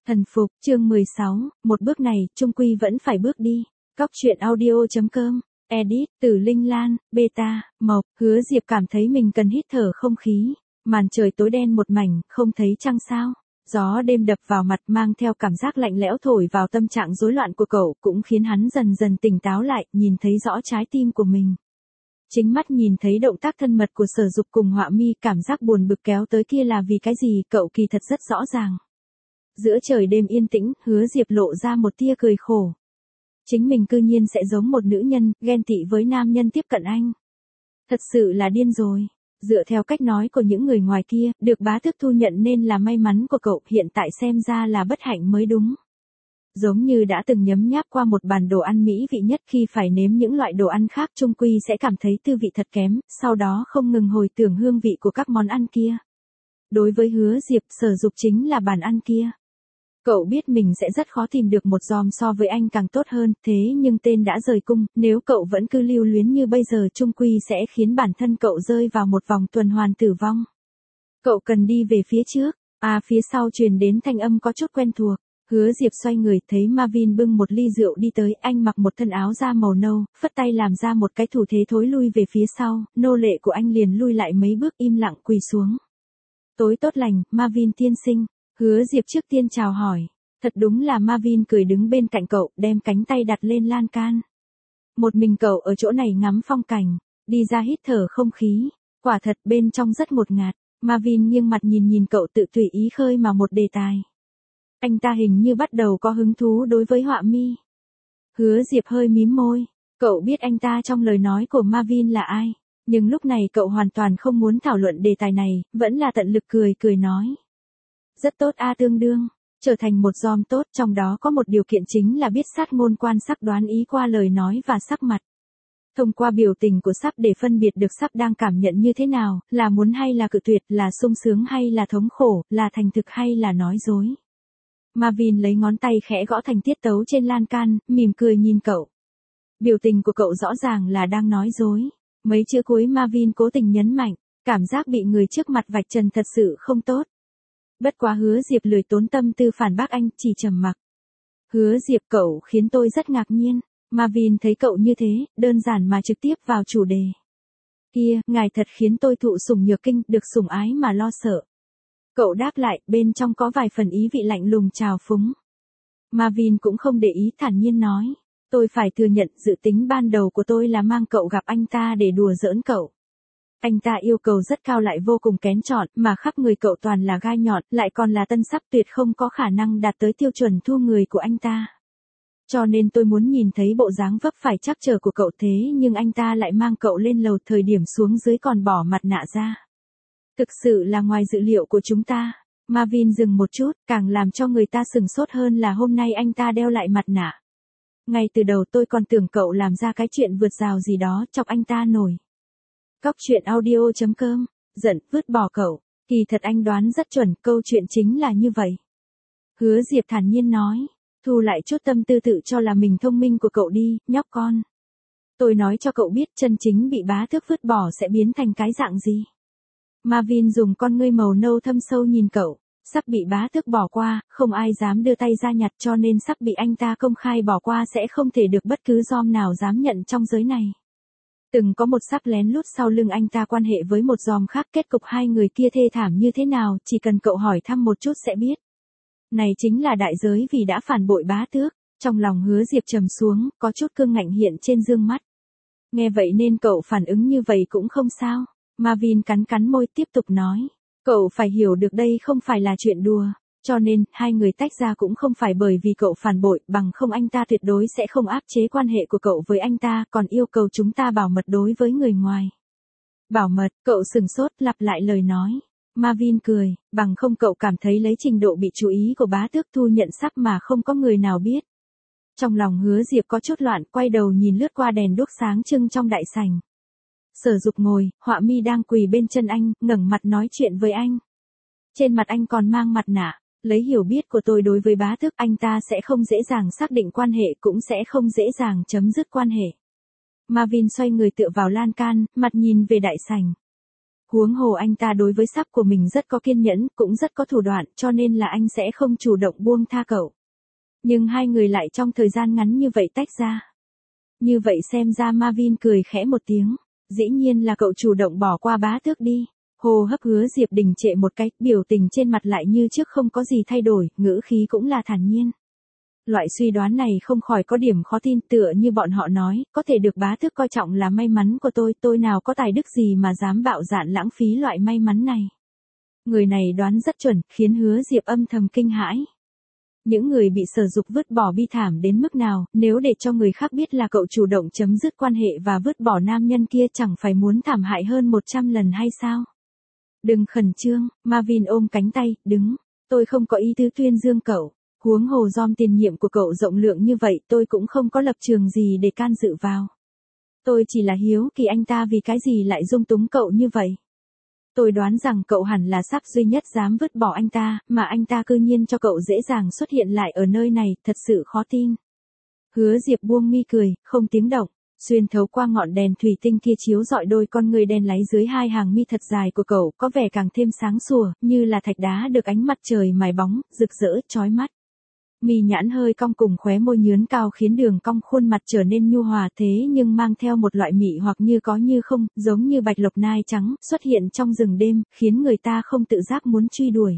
Thần phục, chương 16, một bước này, chung quy vẫn phải bước đi. Cóc truyện audio.com, edit, Tử Linh Lan, beta, Mộc, Hứa Diệp cảm thấy mình cần hít thở không khí. Màn trời tối đen một mảnh, không thấy trăng sao. Gió đêm đập vào mặt mang theo cảm giác lạnh lẽo thổi vào tâm trạng rối loạn của cậu, cũng khiến hắn dần dần tỉnh táo lại, nhìn thấy rõ trái tim của mình. Chính mắt nhìn thấy động tác thân mật của Sở Dục cùng Họa Mi, cảm giác buồn bực kéo tới kia là vì cái gì, cậu kỳ thật rất rõ ràng. Giữa trời đêm yên tĩnh, Hứa Diệp lộ ra một tia cười khổ. Chính mình cư nhiên sẽ giống một nữ nhân, ghen tị với nam nhân tiếp cận anh. Thật sự là điên rồi. Dựa theo cách nói của những người ngoài kia, được bá tước thu nhận nên là may mắn của cậu, hiện tại xem ra là bất hạnh mới đúng. Giống như đã từng nhấm nháp qua một bàn đồ ăn mỹ vị nhất, khi phải nếm những loại đồ ăn khác chung quy sẽ cảm thấy tư vị thật kém, sau đó không ngừng hồi tưởng hương vị của các món ăn kia. Đối với Hứa Diệp, Sở Dục chính là bàn ăn kia. Cậu biết mình sẽ rất khó tìm được một giòm so với anh càng tốt hơn, thế nhưng tên đã rời cung, nếu cậu vẫn cứ lưu luyến như bây giờ chung quy sẽ khiến bản thân cậu rơi vào một vòng tuần hoàn tử vong. Cậu cần đi về phía trước, phía sau truyền đến thanh âm có chút quen thuộc. Hứa Diệp xoay người thấy Marvin bưng một ly rượu đi tới, anh mặc một thân áo da màu nâu, phất tay làm ra một cái thủ thế thối lui về phía sau, nô lệ của anh liền lui lại mấy bước im lặng quỳ xuống. Tối tốt lành, Marvin tiên sinh. Hứa Diệp trước tiên chào hỏi. Thật đúng là Marvin cười đứng bên cạnh cậu, đem cánh tay đặt lên lan can. Một mình cậu ở chỗ này ngắm phong cảnh, đi ra hít thở không khí. Quả thật bên trong rất ngột ngạt. Marvin nghiêng mặt nhìn cậu, tự tùy ý khơi mà một đề tài. Anh ta hình như bắt đầu có hứng thú đối với Họa Mi. Hứa Diệp hơi mím môi. Cậu biết anh ta trong lời nói của Marvin là ai. Nhưng lúc này cậu hoàn toàn không muốn thảo luận đề tài này, vẫn là tận lực cười nói. Rất tốt tương đương, trở thành một giòm tốt, trong đó có một điều kiện chính là biết sát ngôn quan sắc đoán ý qua lời nói và sắc mặt. Thông qua biểu tình của sắc để phân biệt được sắc đang cảm nhận như thế nào, là muốn hay là cự tuyệt, là sung sướng hay là thống khổ, là thành thực hay là nói dối. Marvin lấy ngón tay khẽ gõ thành tiết tấu trên lan can, mỉm cười nhìn cậu. Biểu tình của cậu rõ ràng là đang nói dối. Mấy chữ cuối Marvin cố tình nhấn mạnh, cảm giác bị người trước mặt vạch trần thật sự không tốt. Bất quá Hứa Diệp lười tốn tâm tư phản bác anh, chỉ trầm mặc. Hứa Diệp, cậu khiến tôi rất ngạc nhiên. Marvin thấy cậu như thế, đơn giản mà trực tiếp vào chủ đề. Kia, ngài thật khiến tôi thụ sủng nhược kinh, được sủng ái mà lo sợ. Cậu đáp lại, bên trong có vài phần ý vị lạnh lùng trào phúng. Marvin cũng không để ý, thản nhiên nói. Tôi phải thừa nhận, dự tính ban đầu của tôi là mang cậu gặp anh ta để đùa giỡn cậu. Anh ta yêu cầu rất cao lại vô cùng kén chọn, mà khắp người cậu toàn là gai nhọn, lại còn là tân sắc tuyệt không có khả năng đạt tới tiêu chuẩn thu người của anh ta. Cho nên tôi muốn nhìn thấy bộ dáng vấp phải trắc trở của cậu, thế nhưng anh ta lại mang cậu lên lầu, thời điểm xuống dưới còn bỏ mặt nạ ra. Thực sự là ngoài dự liệu của chúng ta. Marvin dừng một chút, càng làm cho người ta sửng sốt hơn là hôm nay anh ta đeo lại mặt nạ. Ngay từ đầu tôi còn tưởng cậu làm ra cái chuyện vượt rào gì đó, chọc anh ta nổi. Cóc truyện audio.com, giận, vứt bỏ cậu. Kỳ thật anh đoán rất chuẩn, câu chuyện chính là như vậy. Hứa Diệp thản nhiên nói, thu lại chút tâm tư tự cho là mình thông minh của cậu đi, nhóc con. Tôi nói cho cậu biết chân chính bị bá tước vứt bỏ sẽ biến thành cái dạng gì. Marvin dùng con ngươi màu nâu thâm sâu nhìn cậu, sắp bị bá tước bỏ qua, không ai dám đưa tay ra nhặt, cho nên sắp bị anh ta công khai bỏ qua sẽ không thể được bất cứ giom nào dám nhận trong giới này. Từng có một sắp lén lút sau lưng anh ta quan hệ với một giòm khác, kết cục hai người kia thê thảm như thế nào, chỉ cần cậu hỏi thăm một chút sẽ biết. Này chính là đại giới vì đã phản bội bá tước. Trong lòng Hứa Diệp trầm xuống, có chút cương ngạnh hiện trên dương mắt. Nghe vậy nên cậu phản ứng như vậy cũng không sao. Marvin cắn môi tiếp tục nói. Cậu phải hiểu được đây không phải là chuyện đùa. Cho nên, hai người tách ra cũng không phải bởi vì cậu phản bội, bằng không anh ta tuyệt đối sẽ không áp chế quan hệ của cậu với anh ta, còn yêu cầu chúng ta bảo mật đối với người ngoài. Bảo mật, cậu sừng sốt, lặp lại lời nói. Marvin cười, bằng không cậu cảm thấy lấy trình độ bị chú ý của bá tước thu nhận sắc mà không có người nào biết. Trong lòng Hứa Diệp có chút loạn, quay đầu nhìn lướt qua đèn đuốc sáng trưng trong đại sảnh. Sở Dục ngồi, Họa Mi đang quỳ bên chân anh, ngẩng mặt nói chuyện với anh. Trên mặt anh còn mang mặt nạ. Lấy hiểu biết của tôi đối với bá tước, anh ta sẽ không dễ dàng xác định quan hệ, cũng sẽ không dễ dàng chấm dứt quan hệ. Marvin xoay người tựa vào lan can, mặt nhìn về đại sảnh. Huống hồ anh ta đối với sắp của mình rất có kiên nhẫn, cũng rất có thủ đoạn, cho nên là anh sẽ không chủ động buông tha cậu. Nhưng hai người lại trong thời gian ngắn như vậy tách ra. Như vậy xem ra Marvin cười khẽ một tiếng. Dĩ nhiên là cậu chủ động bỏ qua Bá Tước đi. Hô hấp Hứa Diệp đình trệ một cách, biểu tình trên mặt lại như trước không có gì thay đổi, ngữ khí cũng là thản nhiên. Loại suy đoán này không khỏi có điểm khó tin, tựa như bọn họ nói, có thể được Bá Tước coi trọng là may mắn của tôi nào có tài đức gì mà dám bạo dạn lãng phí loại may mắn này. Người này đoán rất chuẩn, khiến Hứa Diệp âm thầm kinh hãi. Những người bị Sở Dục vứt bỏ bi thảm đến mức nào, nếu để cho người khác biết là cậu chủ động chấm dứt quan hệ và vứt bỏ nam nhân kia chẳng phải muốn thảm hại hơn 100 lần hay sao? Đừng khẩn trương, Marvin ôm cánh tay, đứng. Tôi không có ý tứ tuyên dương cậu. Huống hồ Dom tiền nhiệm của cậu rộng lượng như vậy, tôi cũng không có lập trường gì để can dự vào. Tôi chỉ là hiếu kỳ anh ta vì cái gì lại dung túng cậu như vậy. Tôi đoán rằng cậu hẳn là sắp duy nhất dám vứt bỏ anh ta, mà anh ta cư nhiên cho cậu dễ dàng xuất hiện lại ở nơi này, thật sự khó tin. Hứa Diệp buông mi cười, không tiếng động, xuyên thấu qua ngọn đèn thủy tinh kia chiếu rọi đôi con người đen láy dưới hai hàng mi thật dài của cậu, có vẻ càng thêm sáng sủa, như là thạch đá được ánh mặt trời mài bóng, rực rỡ, chói mắt. Mi nhãn hơi cong cùng khóe môi nhướn cao khiến đường cong khuôn mặt trở nên nhu hòa thế nhưng mang theo một loại mị hoặc như có như không, giống như bạch lộc nai trắng, xuất hiện trong rừng đêm, khiến người ta không tự giác muốn truy đuổi.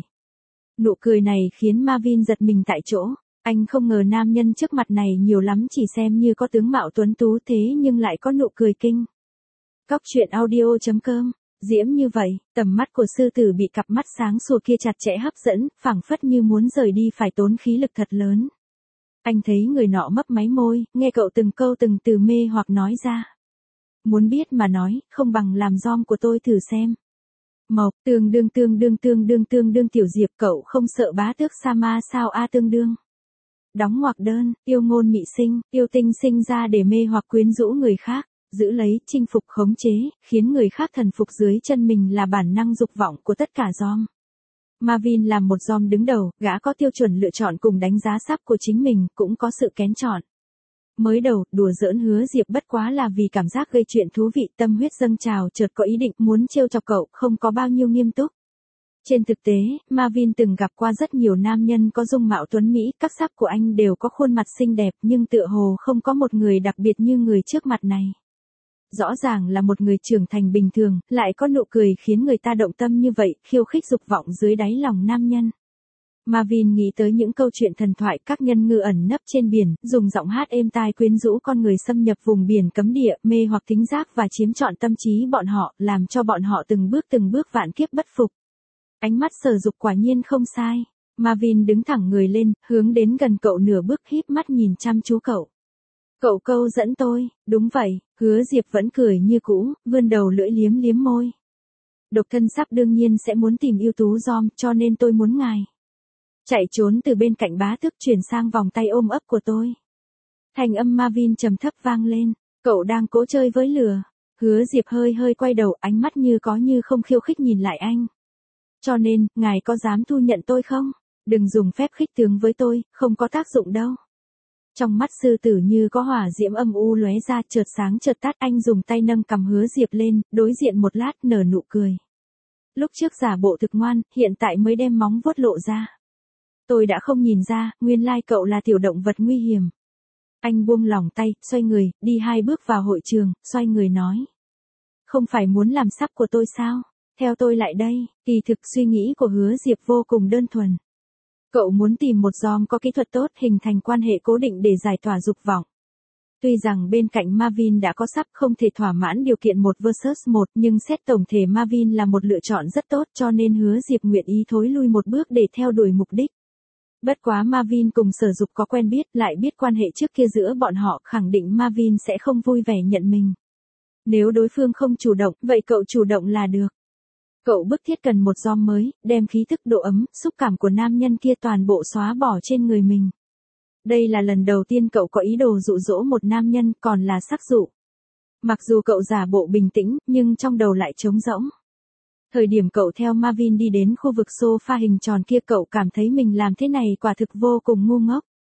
Nụ cười này khiến Marvin giật mình tại chỗ, anh không ngờ nam nhân trước mặt này nhiều lắm chỉ xem như có tướng mạo tuấn tú thế nhưng lại có nụ cười kinh. Cóc truyện audio.com Diễm như vậy, tầm mắt của sư tử bị cặp mắt sáng sủa kia chặt chẽ hấp dẫn, phảng phất như muốn rời đi phải tốn khí lực thật lớn. Anh thấy người nọ mấp máy môi, nghe cậu từng câu từng từ mê hoặc nói ra. Muốn biết mà nói, không bằng làm Dom của tôi thử xem. Mộc, tương đương Tiểu Diệp, cậu không sợ Bá Tước sa ma sao a? Tương đương. Đóng ngoặc đơn, yêu ngôn mị sinh, yêu tinh sinh ra để mê hoặc quyến rũ người khác. Giữ lấy, chinh phục, khống chế, khiến người khác thần phục dưới chân mình là bản năng dục vọng của tất cả Dom. Marvin làm một Dom đứng đầu, gã có tiêu chuẩn lựa chọn cùng đánh giá sắp của chính mình, cũng có sự kén chọn. Mới đầu, đùa giỡn Hứa Diệp bất quá là vì cảm giác gây chuyện thú vị, tâm huyết dâng trào chợt có ý định muốn trêu chọc cậu, không có bao nhiêu nghiêm túc. Trên thực tế, Marvin từng gặp qua rất nhiều nam nhân có dung mạo tuấn mỹ, các sắp của anh đều có khuôn mặt xinh đẹp nhưng tựa hồ không có một người đặc biệt như người trước mặt này. Rõ ràng là một người trưởng thành bình thường, lại có nụ cười khiến người ta động tâm như vậy, khiêu khích dục vọng dưới đáy lòng nam nhân. Marvin nghĩ tới những câu chuyện thần thoại các nhân ngư ẩn nấp trên biển, dùng giọng hát êm tai quyến rũ con người xâm nhập vùng biển cấm địa, mê hoặc thính giác và chiếm trọn tâm trí bọn họ, làm cho bọn họ từng bước vạn kiếp bất phục. Ánh mắt Sở Dục quả nhiên không sai. Marvin đứng thẳng người lên, hướng đến gần cậu nửa bước híp mắt nhìn chăm chú cậu. Cậu câu dẫn tôi, đúng vậy, Hứa Diệp vẫn cười như cũ, vươn đầu lưỡi liếm môi. Độc thân sắp đương nhiên sẽ muốn tìm ưu tú Dom, cho nên tôi muốn ngài chạy trốn từ bên cạnh Bá Tước chuyển sang vòng tay ôm ấp của tôi. Thanh âm Marvin trầm thấp vang lên, cậu đang cố chơi với lửa. Hứa Diệp hơi quay đầu, ánh mắt như có như không khiêu khích nhìn lại anh. Cho nên, ngài có dám thu nhận tôi không? Đừng dùng phép khích tướng với tôi, không có tác dụng đâu. Trong mắt sư tử như có hỏa diễm âm u lóe ra, chợt sáng chợt tắt, anh dùng tay nâng cầm Hứa Diệp lên, đối diện một lát nở nụ cười. Lúc trước giả bộ thực ngoan, hiện tại mới đem móng vuốt lộ ra. Tôi đã không nhìn ra, nguyên lai cậu là tiểu động vật nguy hiểm. Anh buông lỏng tay, xoay người, đi 2 bước vào hội trường, xoay người nói. Không phải muốn làm sắp của tôi sao? Theo tôi lại đây. Kỳ thực suy nghĩ của Hứa Diệp vô cùng đơn thuần. Cậu muốn tìm một Dom có kỹ thuật tốt, hình thành quan hệ cố định để giải tỏa dục vọng. Tuy rằng bên cạnh Marvin đã có sắp không thể thỏa mãn điều kiện 1 vs 1, nhưng xét tổng thể Marvin là một lựa chọn rất tốt, cho nên Hứa Diệp nguyện ý thối lui một bước để theo đuổi mục đích. Bất quá Marvin cùng Sở Dục có quen biết, lại biết quan hệ trước kia giữa bọn họ, khẳng định Marvin sẽ không vui vẻ nhận mình. Nếu đối phương không chủ động, vậy cậu chủ động là được. Cậu bức thiết cần một Dom mới, đem khí thức, độ ấm, xúc cảm của nam nhân kia toàn bộ xóa bỏ trên người mình. Đây là lần đầu tiên cậu có ý đồ dụ dỗ một nam nhân, còn là sắc dụ. Mặc dù cậu giả bộ bình tĩnh, nhưng trong đầu lại trống rỗng. Thời điểm cậu theo Marvin đi đến khu vực sofa hình tròn kia, cậu cảm thấy mình làm thế này quả thực vô cùng ngu ngốc.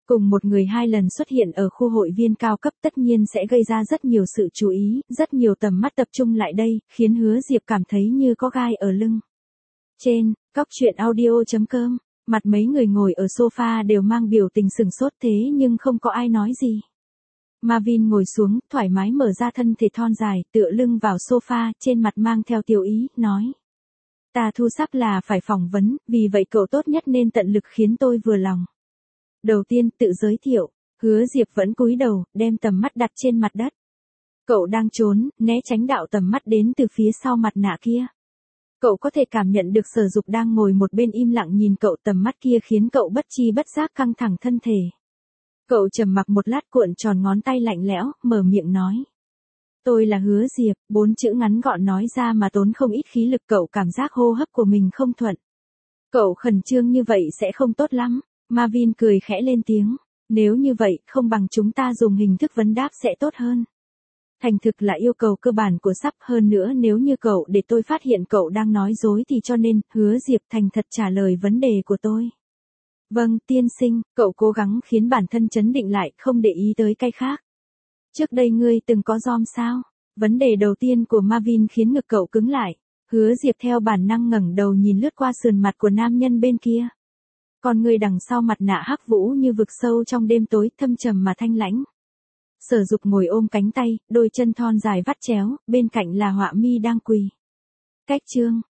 Cùng một người 2 lần xuất hiện ở khu hội viên cao cấp tất nhiên sẽ gây ra rất nhiều sự chú ý, rất nhiều tầm mắt tập trung lại đây, khiến Hứa Diệp cảm thấy như có gai ở lưng. Trên, coctruyện.audio.com, mặt mấy người ngồi ở sofa đều mang biểu tình sửng sốt thế nhưng không có ai nói gì. Marvin ngồi xuống, thoải mái mở ra thân thể thon dài, tựa lưng vào sofa, trên mặt mang theo tiêu ý, nói. Ta thu sắp là phải phỏng vấn, vì vậy cậu tốt nhất nên tận lực khiến tôi vừa lòng. Đầu tiên, tự giới thiệu, Hứa Diệp vẫn cúi đầu, đem tầm mắt đặt trên mặt đất. Cậu đang trốn, né tránh đạo tầm mắt đến từ phía sau mặt nạ kia. Cậu có thể cảm nhận được Sở Dục đang ngồi một bên im lặng nhìn cậu, tầm mắt kia khiến cậu bất chi bất giác căng thẳng thân thể. Cậu trầm mặc một lát, cuộn tròn ngón tay lạnh lẽo, mở miệng nói. Tôi là Hứa Diệp, 4 chữ ngắn gọn nói ra mà tốn không ít khí lực, cậu cảm giác hô hấp của mình không thuận. Cậu khẩn trương như vậy sẽ không tốt lắm. Marvin cười khẽ lên tiếng. Nếu như vậy, không bằng chúng ta dùng hình thức vấn đáp sẽ tốt hơn. Thành thực là yêu cầu cơ bản của sắp, hơn nữa nếu như cậu để tôi phát hiện cậu đang nói dối thì cho nên, Hứa Diệp thành thật trả lời vấn đề của tôi. Vâng, tiên sinh, cậu cố gắng khiến bản thân trấn định lại, không để ý tới cái khác. Trước đây ngươi từng có dom sao? Vấn đề đầu tiên của Marvin khiến ngực cậu cứng lại. Hứa Diệp theo bản năng ngẩng đầu nhìn lướt qua sườn mặt của nam nhân bên kia. Còn người đằng sau mặt nạ hắc vũ như vực sâu trong đêm tối, thâm trầm mà thanh lãnh. Sở Dục ngồi ôm cánh tay, đôi chân thon dài vắt chéo, bên cạnh là Họa Mi đang quỳ. Cách chương